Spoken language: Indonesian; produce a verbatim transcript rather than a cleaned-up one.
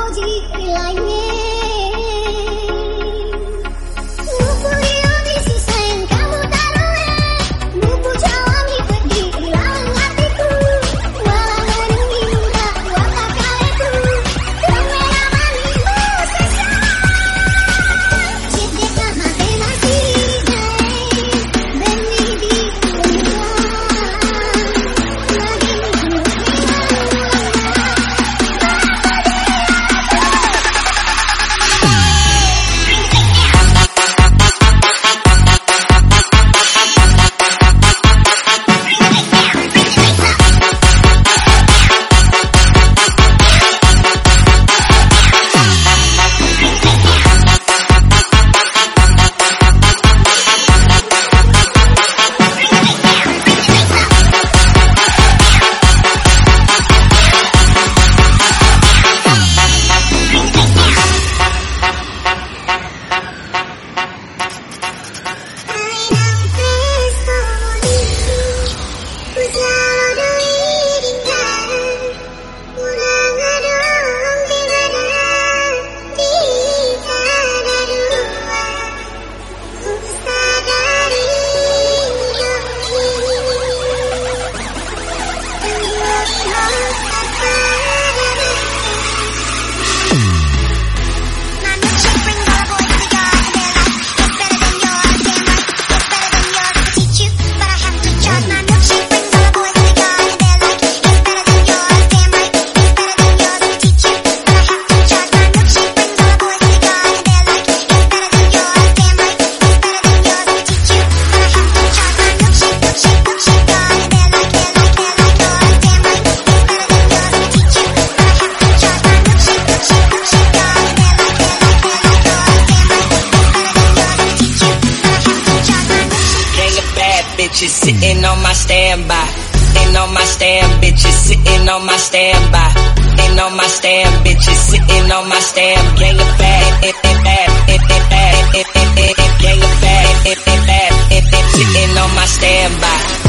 bitches sitting on my standby. Ain't on my stand, bitches sitting on my standby. Ain't on my stand, bitches sitting on my stand. Gang of bad, it it bad, it it bad, it it it gang of bad, it it bad, it it sitting on my standby.